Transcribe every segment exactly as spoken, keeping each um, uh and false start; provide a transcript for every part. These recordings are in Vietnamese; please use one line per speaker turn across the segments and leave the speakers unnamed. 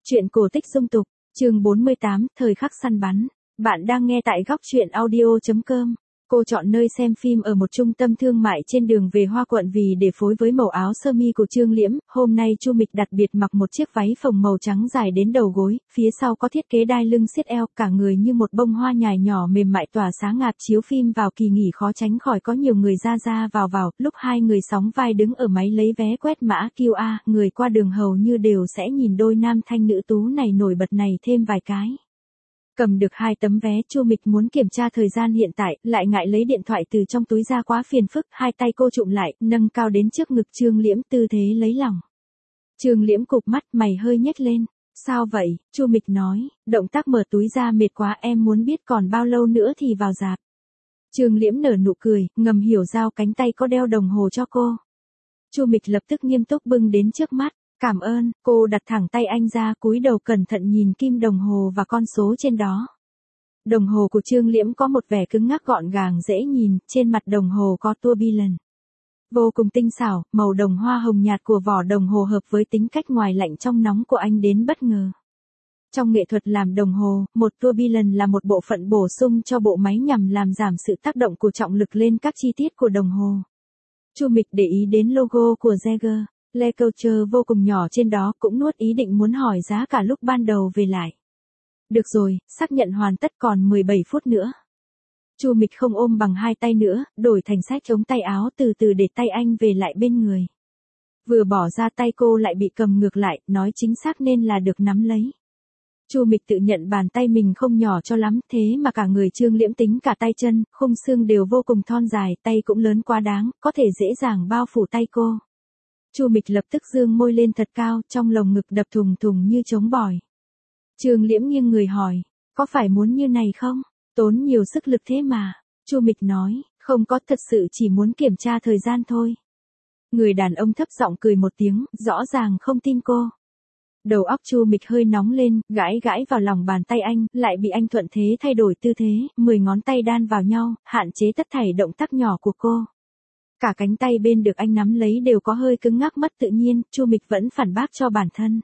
Truyện cổ tích dung tục, chương bốn mươi tám, thời khắc săn bắn. Bạn đang nghe tại góc truyện audio chấm com. Cô chọn nơi xem phim ở một trung tâm thương mại trên đường về Hoa Quận vì để phối với màu áo sơ mi của Trương Liễm. Hôm nay Chu Mịch đặc biệt mặc một chiếc váy phồng màu trắng dài đến đầu gối, phía sau có thiết kế đai lưng siết eo, cả người như một bông hoa nhài nhỏ mềm mại tỏa sáng ngạt. Chiếu phim vào kỳ nghỉ khó tránh khỏi có nhiều người ra ra vào vào, lúc hai người sóng vai đứng ở máy lấy vé quét mã quy rờ, người qua đường hầu như đều sẽ nhìn đôi nam thanh nữ tú này nổi bật này thêm vài cái. Cầm được hai tấm vé, Chu Mịch muốn kiểm tra thời gian hiện tại, lại ngại lấy điện thoại từ trong túi ra quá phiền phức, hai tay cô trụm lại, nâng cao đến trước ngực Trương Liễm, tư thế lấy lòng. Trương Liễm cụp mắt, mày hơi nhếch lên. Sao vậy? Chu Mịch nói, động tác mở túi ra mệt quá, em muốn biết còn bao lâu nữa thì vào rạp. Trương Liễm nở nụ cười, ngầm hiểu giao cánh tay có đeo đồng hồ cho cô. Chu Mịch lập tức nghiêm túc bưng đến trước mắt. Cảm ơn, cô đặt thẳng tay anh ra, cúi đầu cẩn thận nhìn kim đồng hồ và con số trên đó. Đồng hồ của Trương Liễm có một vẻ cứng ngắc gọn gàng dễ nhìn, trên mặt đồng hồ có tua bi lần. Vô cùng tinh xảo, màu đồng hoa hồng nhạt của vỏ đồng hồ hợp với tính cách ngoài lạnh trong nóng của anh đến bất ngờ. Trong nghệ thuật làm đồng hồ, một tua bi lần là một bộ phận bổ sung cho bộ máy nhằm làm giảm sự tác động của trọng lực lên các chi tiết của đồng hồ. Chu Mịch để ý đến logo của Jaeger. Le Couture vô cùng nhỏ trên đó, cũng nuốt ý định muốn hỏi giá cả lúc ban đầu về lại. Được rồi, xác nhận hoàn tất, còn mười bảy phút nữa. Chu Mịch không ôm bằng hai tay nữa, đổi thành sách ống tay áo, từ từ để tay anh về lại bên người. Vừa bỏ ra tay cô lại bị cầm ngược lại, nói chính xác nên là được nắm lấy. Chu Mịch tự nhận bàn tay mình không nhỏ cho lắm, thế mà cả người Trương Liễm tính cả tay chân, khung xương đều vô cùng thon dài, tay cũng lớn quá đáng, có thể dễ dàng bao phủ tay cô. Chu Mịch lập tức dương môi lên thật cao, trong lồng ngực đập thùng thùng như trống bỏi. Trương Liễm nghiêng người hỏi, có phải muốn như này không? Tốn nhiều sức lực thế mà. Chu Mịch nói, không có, thật sự chỉ muốn kiểm tra thời gian thôi. Người đàn ông thấp giọng cười một tiếng, rõ ràng không tin cô. Đầu óc Chu Mịch hơi nóng lên, gãi gãi vào lòng bàn tay anh, lại bị anh thuận thế thay đổi tư thế, mười ngón tay đan vào nhau, hạn chế tất thảy động tác nhỏ của cô. Cả cánh tay bên được anh nắm lấy đều có hơi cứng ngắc mất tự nhiên, Chu Mịch vẫn phản bác cho bản thân.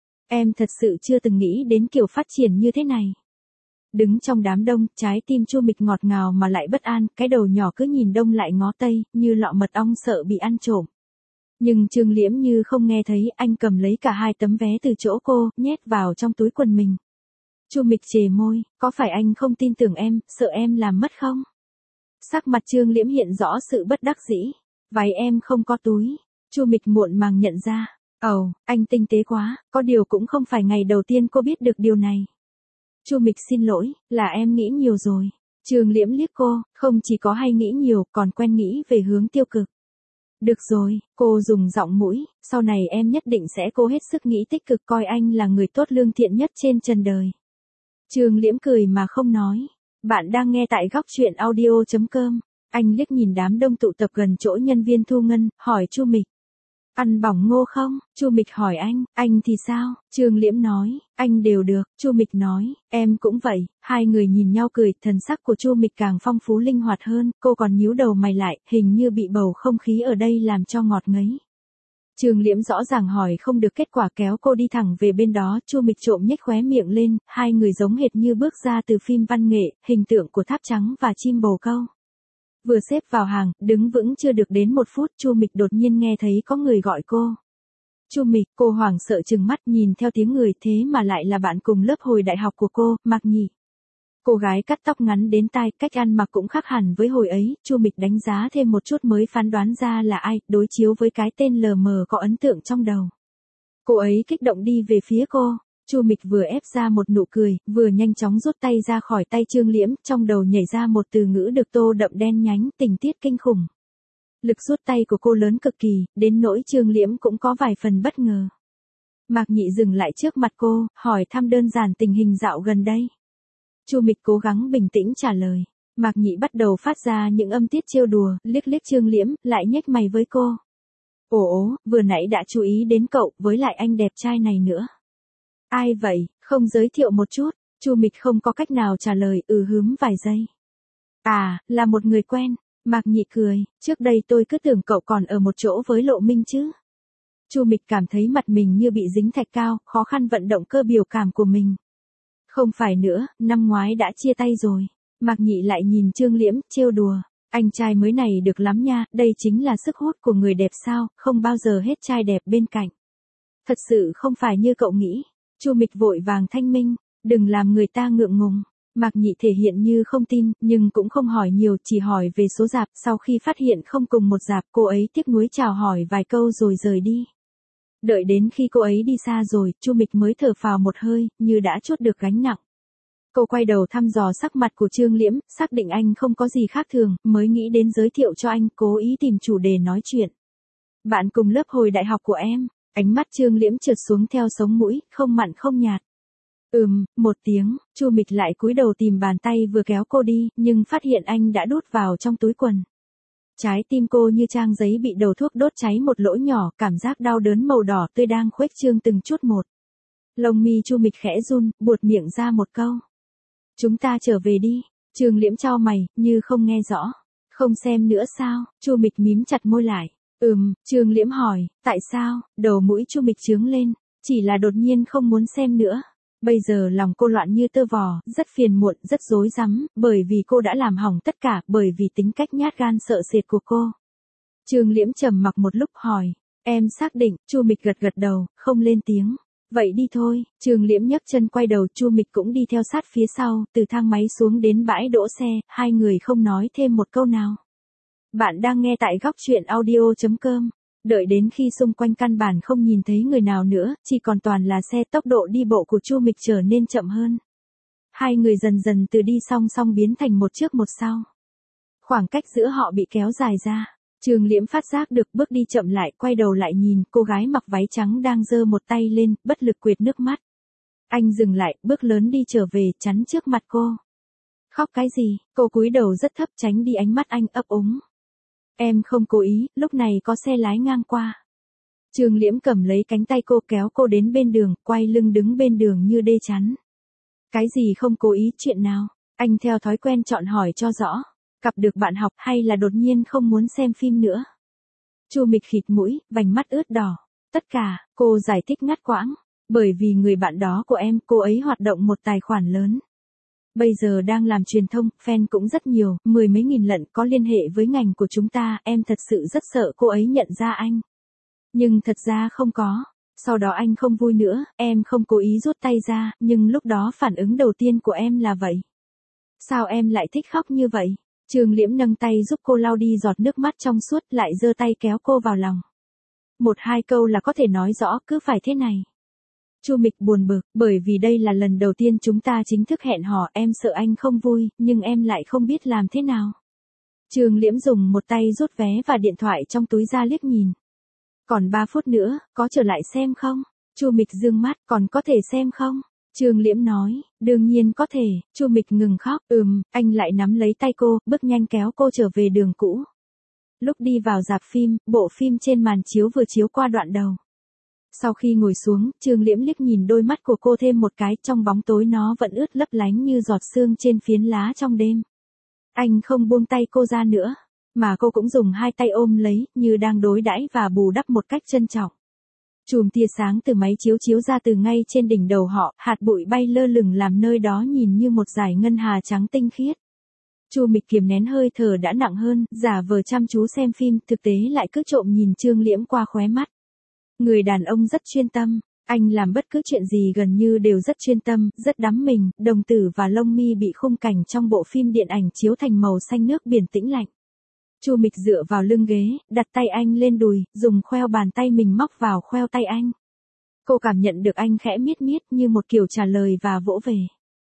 Em thật sự chưa từng nghĩ đến kiểu phát triển như thế này. Đứng trong đám đông, trái tim Chu Mịch ngọt ngào mà lại bất an, cái đầu nhỏ cứ nhìn đông lại ngó tây, như lọ mật ong sợ bị ăn trộm. Nhưng Trương Liễm như không nghe thấy, anh cầm lấy cả hai tấm vé từ chỗ cô, nhét vào trong túi quần mình. Chu Mịch chề môi, có phải anh không tin tưởng em, sợ em làm mất không? Sắc mặt Trương Liễm hiện rõ sự bất đắc dĩ. Váy em không có túi. Chu Mịch muộn màng nhận ra. Ồ, oh, anh tinh tế quá, có điều cũng không phải ngày đầu tiên cô biết được điều này. Chu Mịch xin lỗi, là em nghĩ nhiều rồi. Trương Liễm liếc cô, không chỉ có hay nghĩ nhiều, còn quen nghĩ về hướng tiêu cực. Được rồi, cô dùng giọng mũi, sau này em nhất định sẽ cố hết sức nghĩ tích cực, coi anh là người tốt lương thiện nhất trên trần đời. Trương Liễm cười mà không nói. Bạn đang nghe tại góc truyện audio chấm com. Anh liếc nhìn đám đông tụ tập gần chỗ nhân viên thu ngân, hỏi Chu Mịch. Ăn bỏng ngô không? Chu Mịch hỏi anh, anh thì sao? Trương Liễm nói, anh đều được. Chu Mịch nói, em cũng vậy. Hai người nhìn nhau cười, thần sắc của Chu Mịch càng phong phú linh hoạt hơn, cô còn nhíu đầu mày lại, hình như bị bầu không khí ở đây làm cho ngọt ngấy. Trương Liễm rõ ràng hỏi không được kết quả, kéo cô đi thẳng về bên đó. Chu Mịch trộm nhếch khóe miệng lên, hai người giống hệt như bước ra từ phim văn nghệ, hình tượng của tháp trắng và chim bồ câu. Vừa xếp vào hàng, đứng vững chưa được đến một phút, Chu Mịch đột nhiên nghe thấy có người gọi cô. Chu Mịch, cô hoảng sợ trừng mắt nhìn theo tiếng người, thế mà lại là bạn cùng lớp hồi đại học của cô, Mạc Nhị. Cô gái cắt tóc ngắn đến tai, cách ăn mặc cũng khác hẳn với hồi ấy, Chu Mịch đánh giá thêm một chút mới phán đoán ra là ai, đối chiếu với cái tên lờ mờ có ấn tượng trong đầu. Cô ấy kích động đi về phía cô, Chu Mịch vừa ép ra một nụ cười, vừa nhanh chóng rút tay ra khỏi tay Trương Liễm, trong đầu nhảy ra một từ ngữ được tô đậm đen nhánh, tình tiết kinh khủng. Lực rút tay của cô lớn cực kỳ, đến nỗi Trương Liễm cũng có vài phần bất ngờ. Mạc Nhị dừng lại trước mặt cô, hỏi thăm đơn giản tình hình dạo gần đây. Chu Mịch cố gắng bình tĩnh trả lời. Mạc Nhị bắt đầu phát ra những âm tiết trêu đùa, liếc liếc Trương Liễm, lại nhếch mày với cô. Ồ, vừa nãy đã chú ý đến cậu, với lại anh đẹp trai này nữa. Ai vậy, không giới thiệu một chút? Chu Mịch không có cách nào trả lời, ừ hứm vài giây. À, là một người quen. Mạc Nhị cười, trước đây tôi cứ tưởng cậu còn ở một chỗ với Lộ Minh chứ. Chu Mịch cảm thấy mặt mình như bị dính thạch cao, khó khăn vận động cơ biểu cảm của mình. Không phải nữa, năm ngoái đã chia tay rồi. Mạc Nhị lại nhìn Trương Liễm, trêu đùa. Anh trai mới này được lắm nha, đây chính là sức hút của người đẹp sao, không bao giờ hết trai đẹp bên cạnh. Thật sự không phải như cậu nghĩ. Chu Mịch vội vàng thanh minh, đừng làm người ta ngượng ngùng. Mạc Nhị thể hiện như không tin, nhưng cũng không hỏi nhiều, chỉ hỏi về số rạp. Sau khi phát hiện không cùng một rạp, cô ấy tiếc nuối chào hỏi vài câu rồi rời đi. Đợi đến khi cô ấy đi xa rồi, Chu Mịch mới thở phào một hơi, như đã trút được gánh nặng. Cô quay đầu thăm dò sắc mặt của Trương Liễm, xác định anh không có gì khác thường, mới nghĩ đến giới thiệu cho anh, cố ý tìm chủ đề nói chuyện. Bạn cùng lớp hồi đại học của em. Ánh mắt Trương Liễm trượt xuống theo sống mũi, không mặn không nhạt. Ừm, một tiếng, Chu Mịch lại cúi đầu tìm bàn tay vừa kéo cô đi, nhưng phát hiện anh đã đút vào trong túi quần. Trái tim cô như trang giấy bị đầu thuốc đốt cháy một lỗ nhỏ, cảm giác đau đớn màu đỏ tươi đang khuếch trương từng chút một. Lông mi Chu Mịch khẽ run, buột miệng ra một câu. Chúng ta trở về đi. Trương Liễm chau mày, như không nghe rõ. Không xem nữa sao? Chu Mịch mím chặt môi lại. Ừm, Trương Liễm hỏi, tại sao? Đầu mũi Chu Mịch trướng lên, chỉ là đột nhiên không muốn xem nữa. Bây giờ lòng cô loạn như tơ vò, rất phiền muộn, rất rối rắm, bởi vì cô đã làm hỏng tất cả, bởi vì tính cách nhát gan sợ sệt của cô. Trương Liễm trầm mặc một lúc hỏi, em xác định? Chu Mịch gật gật đầu, không lên tiếng. Vậy đi thôi. Trương Liễm nhấc chân quay đầu, Chu Mịch cũng đi theo sát phía sau, từ thang máy xuống đến bãi đỗ xe, hai người không nói thêm một câu nào. Bạn đang nghe tại góc truyện audio chấm com. Đợi đến khi xung quanh căn bản không nhìn thấy người nào nữa, chỉ còn toàn là xe, tốc độ đi bộ của Chu Mịch trở nên chậm hơn. Hai người dần dần từ đi song song biến thành một trước một sau. Khoảng cách giữa họ bị kéo dài ra. Trương Liễm phát giác được, bước đi chậm lại, quay đầu lại nhìn, cô gái mặc váy trắng đang giơ một tay lên, bất lực quệt nước mắt. Anh dừng lại, bước lớn đi trở về, chắn trước mặt cô. Khóc cái gì? Cô cúi đầu rất thấp tránh đi ánh mắt anh, ấp úng. Em không cố ý, lúc này có xe lái ngang qua. Trương Liễm cầm lấy cánh tay cô, kéo cô đến bên đường, quay lưng đứng bên đường như đê chắn. Cái gì không cố ý, chuyện nào? Anh theo thói quen chọn hỏi cho rõ. Gặp được bạn học hay là đột nhiên không muốn xem phim nữa? Chu Mịch khịt mũi, vành mắt ướt đỏ. Tất cả, cô giải thích ngắt quãng. Bởi vì người bạn đó của em, cô ấy hoạt động một tài khoản lớn. Bây giờ đang làm truyền thông, fan cũng rất nhiều, mười mấy nghìn lận, có liên hệ với ngành của chúng ta, em thật sự rất sợ cô ấy nhận ra anh. Nhưng thật ra không có. Sau đó anh không vui nữa, em không cố ý rút tay ra, nhưng lúc đó phản ứng đầu tiên của em là vậy. Sao em lại thích khóc như vậy? Trương Liễm nâng tay giúp cô lau đi giọt nước mắt trong suốt, lại giơ tay kéo cô vào lòng. Một hai câu là có thể nói rõ, cứ phải thế này. Chu Mịch buồn bực, bởi vì đây là lần đầu tiên chúng ta chính thức hẹn hò, em sợ anh không vui, nhưng em lại không biết làm thế nào. Trương Liễm dùng một tay rút vé và điện thoại trong túi ra liếc nhìn. Còn ba phút nữa, có trở lại xem không? Chu Mịch dương mắt, còn có thể xem không? Trương Liễm nói, đương nhiên có thể. Chu Mịch ngừng khóc, ừm, anh lại nắm lấy tay cô, bước nhanh kéo cô trở về đường cũ. Lúc đi vào rạp phim, bộ phim trên màn chiếu vừa chiếu qua đoạn đầu. Sau khi ngồi xuống, Trương Liễm liếc nhìn đôi mắt của cô thêm một cái, trong bóng tối nó vẫn ướt lấp lánh như giọt sương trên phiến lá trong đêm. Anh không buông tay cô ra nữa, mà cô cũng dùng hai tay ôm lấy, như đang đối đãi và bù đắp một cách trân trọng. Chùm tia sáng từ máy chiếu chiếu ra từ ngay trên đỉnh đầu họ, hạt bụi bay lơ lửng làm nơi đó nhìn như một dải ngân hà trắng tinh khiết. Chu Mịch kiềm nén hơi thở đã nặng hơn, giả vờ chăm chú xem phim, thực tế lại cứ trộm nhìn Trương Liễm qua khóe mắt. Người đàn ông rất chuyên tâm, anh làm bất cứ chuyện gì gần như đều rất chuyên tâm, rất đắm mình, đồng tử và lông mi bị khung cảnh trong bộ phim điện ảnh chiếu thành màu xanh nước biển tĩnh lặng. Chu Mịch dựa vào lưng ghế, đặt tay anh lên đùi, dùng khoeo bàn tay mình móc vào khoeo tay anh. Cô cảm nhận được anh khẽ miết miết như một kiểu trả lời và vỗ về.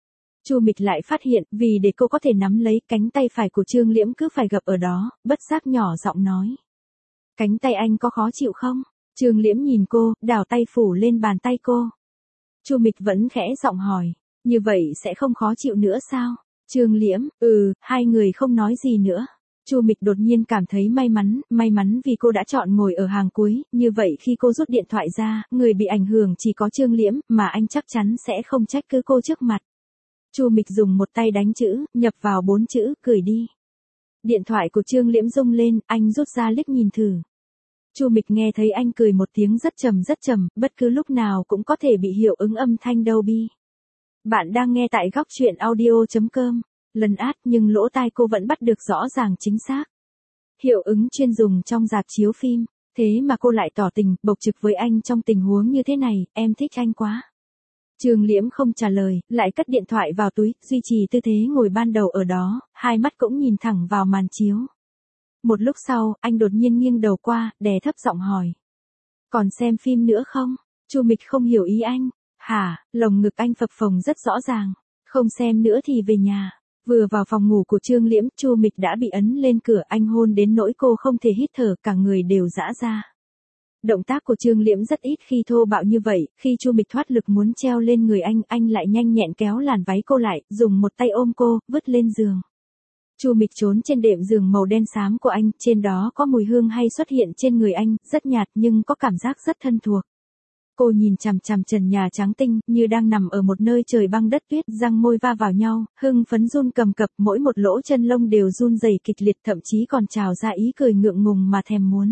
Chu Mịch lại phát hiện, vì để cô có thể nắm lấy, cánh tay phải của Trương Liễm cứ phải gập ở đó, bất giác nhỏ giọng nói. Cánh tay anh có khó chịu không? Trương Liễm nhìn cô, đảo tay phủ lên bàn tay cô. Chu Mịch vẫn khẽ giọng hỏi, như vậy sẽ không khó chịu nữa sao? Trương Liễm, ừ, hai người không nói gì nữa. Chu Mịch đột nhiên cảm thấy may mắn, may mắn vì cô đã chọn ngồi ở hàng cuối, như vậy khi cô rút điện thoại ra, người bị ảnh hưởng chỉ có Trương Liễm, mà anh chắc chắn sẽ không trách cứ cô trước mặt. Chu Mịch dùng một tay đánh chữ, nhập vào bốn chữ, gửi đi. Điện thoại của Trương Liễm rung lên, anh rút ra liếc nhìn thử. Chu Mịch nghe thấy anh cười một tiếng rất trầm rất trầm, bất cứ lúc nào cũng có thể bị hiệu ứng âm thanh Dolby. Bạn đang nghe tại góc truyện audio chấm com. Lần át nhưng lỗ tai cô vẫn bắt được rõ ràng chính xác. Hiệu ứng chuyên dùng trong rạp chiếu phim. Thế mà cô lại tỏ tình, bộc trực với anh trong tình huống như thế này, em thích anh quá. Trường Liễm không trả lời, lại cất điện thoại vào túi, duy trì tư thế ngồi ban đầu ở đó, hai mắt cũng nhìn thẳng vào màn chiếu. Một lúc sau, anh đột nhiên nghiêng đầu qua, đè thấp giọng hỏi. Còn xem phim nữa không? Chu Mịch không hiểu ý anh. Hả, lồng ngực anh phập phồng rất rõ ràng. Không xem nữa thì về nhà. Vừa vào phòng ngủ của Trương Liễm, Chu Mịch đã bị ấn lên cửa, anh hôn đến nỗi cô không thể hít thở, cả người đều giãn ra. Động tác của Trương Liễm rất ít khi thô bạo như vậy, khi Chu Mịch thoát lực muốn treo lên người anh, anh lại nhanh nhẹn kéo làn váy cô lại, dùng một tay ôm cô, vứt lên giường. Chu Mịch trốn trên đệm giường màu đen xám của anh, trên đó có mùi hương hay xuất hiện trên người anh, rất nhạt nhưng có cảm giác rất thân thuộc. Cô nhìn chằm chằm trần nhà trắng tinh, như đang nằm ở một nơi trời băng đất tuyết, răng môi va vào nhau, hưng phấn run cầm cập, mỗi một lỗ chân lông đều run rẩy kịch liệt, thậm chí còn trào ra ý cười ngượng ngùng mà thèm muốn.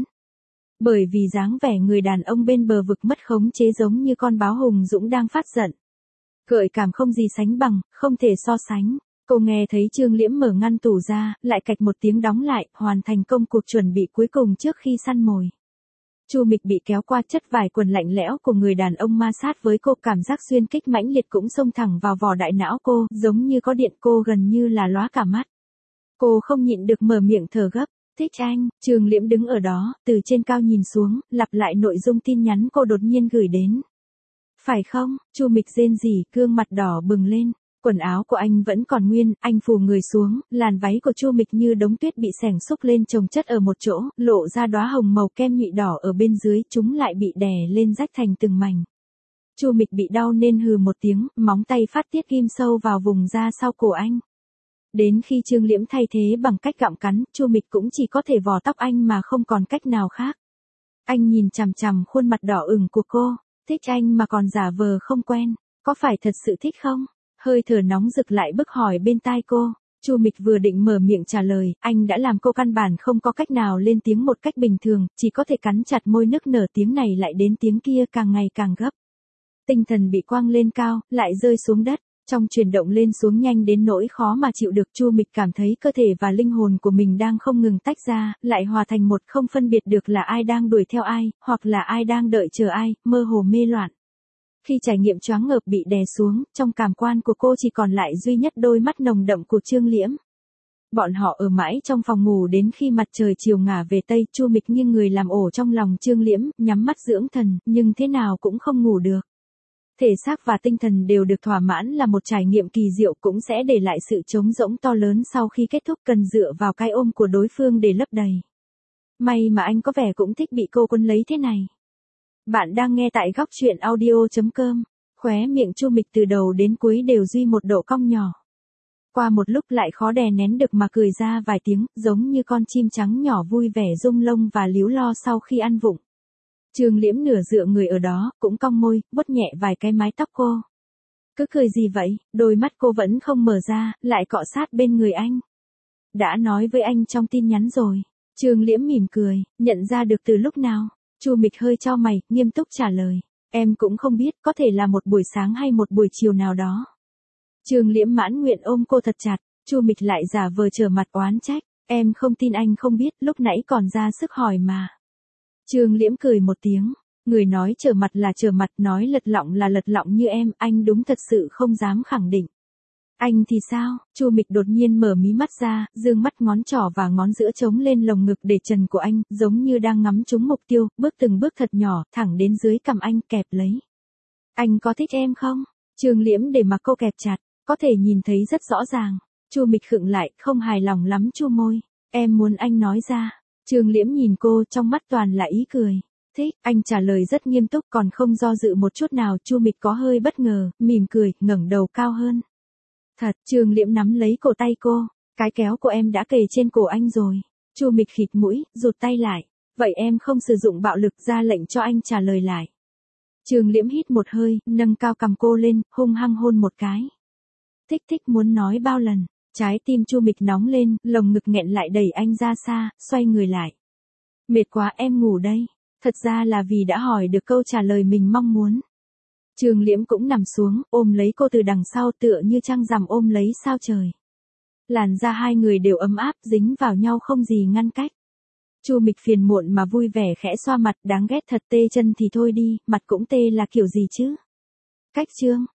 Bởi vì dáng vẻ người đàn ông bên bờ vực mất khống chế giống như con báo hùng dũng đang phát giận. Gợi cảm không gì sánh bằng, không thể so sánh. Cô nghe thấy Trương Liễm mở ngăn tủ ra, lại cạch một tiếng đóng lại, hoàn thành công cuộc chuẩn bị cuối cùng trước khi săn mồi. Chu Mịch bị kéo qua chất vải quần lạnh lẽo của người đàn ông ma sát với cô, cảm giác xuyên kích mãnh liệt cũng xông thẳng vào vỏ đại não cô, giống như có điện, cô gần như là lóa cả mắt. Cô không nhịn được mở miệng thở gấp. Thích anh. Trương Liễm đứng ở đó, từ trên cao nhìn xuống, lặp lại nội dung tin nhắn cô đột nhiên gửi đến. Phải không? Chu Mịch rên rỉ, gương mặt đỏ bừng lên. Quần áo của anh vẫn còn nguyên, anh phù người xuống, làn váy của Chu Mịch như đống tuyết bị xẻng xúc lên chồng chất ở một chỗ, lộ ra đóa hồng màu kem nhụy đỏ ở bên dưới, chúng lại bị đè lên rách thành từng mảnh. Chu Mịch bị đau nên hừ một tiếng, móng tay phát tiết ghim sâu vào vùng da sau cổ anh. Đến khi Trương Liễm thay thế bằng cách gặm cắn, Chu Mịch cũng chỉ có thể vò tóc anh mà không còn cách nào khác. Anh nhìn chằm chằm khuôn mặt đỏ ửng của cô, thích anh mà còn giả vờ không quen, có phải thật sự thích không? Hơi thở nóng rực lại bức hỏi bên tai cô. Chu Mịch vừa định mở miệng trả lời, anh đã làm cô căn bản không có cách nào lên tiếng một cách bình thường, chỉ có thể cắn chặt môi nức nở, tiếng này lại đến tiếng kia càng ngày càng gấp. Tinh thần bị quăng lên cao, lại rơi xuống đất. Trong chuyển động lên xuống nhanh đến nỗi khó mà chịu được, Chu Mịch cảm thấy cơ thể và linh hồn của mình đang không ngừng tách ra, lại hòa thành một, không phân biệt được là ai đang đuổi theo ai, hoặc là ai đang đợi chờ ai, mơ hồ mê loạn. Khi trải nghiệm choáng ngợp bị đè xuống, trong cảm quan của cô chỉ còn lại duy nhất đôi mắt nồng đậm của Trương Liễm. Bọn họ ở mãi trong phòng ngủ đến khi mặt trời chiều ngả về tây, Chu Mịch nghiêng người làm ổ trong lòng Trương Liễm, nhắm mắt dưỡng thần, nhưng thế nào cũng không ngủ được. Thể xác và tinh thần đều được thỏa mãn là một trải nghiệm kỳ diệu, cũng sẽ để lại sự trống rỗng to lớn sau khi kết thúc, cần dựa vào cái ôm của đối phương để lấp đầy. May mà anh có vẻ cũng thích bị cô quấn lấy thế này. Bạn đang nghe tại góc truyện audio chấm com. Khóe miệng Chu Mịch từ đầu đến cuối đều duy một độ cong nhỏ. Qua một lúc lại khó đè nén được mà cười ra vài tiếng, giống như con chim trắng nhỏ vui vẻ rung lông và líu lo sau khi ăn vụng. Trương Liễm nửa dựa người ở đó, cũng cong môi, vuốt nhẹ vài cái mái tóc cô. Cứ cười gì vậy, đôi mắt cô vẫn không mở ra, lại cọ sát bên người anh. Đã nói với anh trong tin nhắn rồi. Trương Liễm mỉm cười, nhận ra được từ lúc nào. Chu Mịch hơi chau mày, nghiêm túc trả lời. Em cũng không biết, có thể là một buổi sáng hay một buổi chiều nào đó. Trương Liễm mãn nguyện ôm cô thật chặt, Chu Mịch lại giả vờ trở mặt oán trách. Em không tin anh không biết, lúc nãy còn ra sức hỏi mà. Trương Liễm cười một tiếng, người nói trở mặt là trở mặt, nói lật lọng là lật lọng như em, anh đúng thật sự không dám khẳng định. Anh thì sao? Chu Mịch đột nhiên mở mí mắt ra, dương mắt, ngón trỏ và ngón giữa chống lên lồng ngực để trần của anh, giống như đang ngắm trúng mục tiêu, bước từng bước thật nhỏ, thẳng đến dưới cằm anh, kẹp lấy. Anh có thích em không? Trương Liễm để mặc cô kẹp chặt, có thể nhìn thấy rất rõ ràng. Chu Mịch khựng lại, không hài lòng lắm chu môi. Em muốn anh nói ra. Trương Liễm nhìn cô, trong mắt toàn là ý cười. Thích, anh trả lời rất nghiêm túc, còn không do dự một chút nào. Chu Mịch có hơi bất ngờ, mỉm cười, ngẩng đầu cao hơn. Thật, Trương Liễm nắm lấy cổ tay cô. Cái kéo của em đã kề trên cổ anh rồi. Chu Mịch khịt mũi, rụt tay lại. Vậy em không sử dụng bạo lực, ra lệnh cho anh trả lời lại. Trương Liễm hít một hơi, nâng cao cằm cô lên, hung hăng hôn một cái. Thích thích muốn nói bao lần. Trái tim Chu Mịch nóng lên, lồng ngực nghẹn lại, đẩy anh ra xa, xoay người lại. Mệt quá em ngủ đây. Thật ra là vì đã hỏi được câu trả lời mình mong muốn. Trường Liễm cũng nằm xuống, ôm lấy cô từ đằng sau tựa như trăng rằm ôm lấy sao trời. Làn da hai người đều ấm áp, dính vào nhau không gì ngăn cách. Chu Mịch phiền muộn mà vui vẻ khẽ xoa mặt, đáng ghét thật, tê chân thì thôi đi, mặt cũng tê là kiểu gì chứ? Cách chương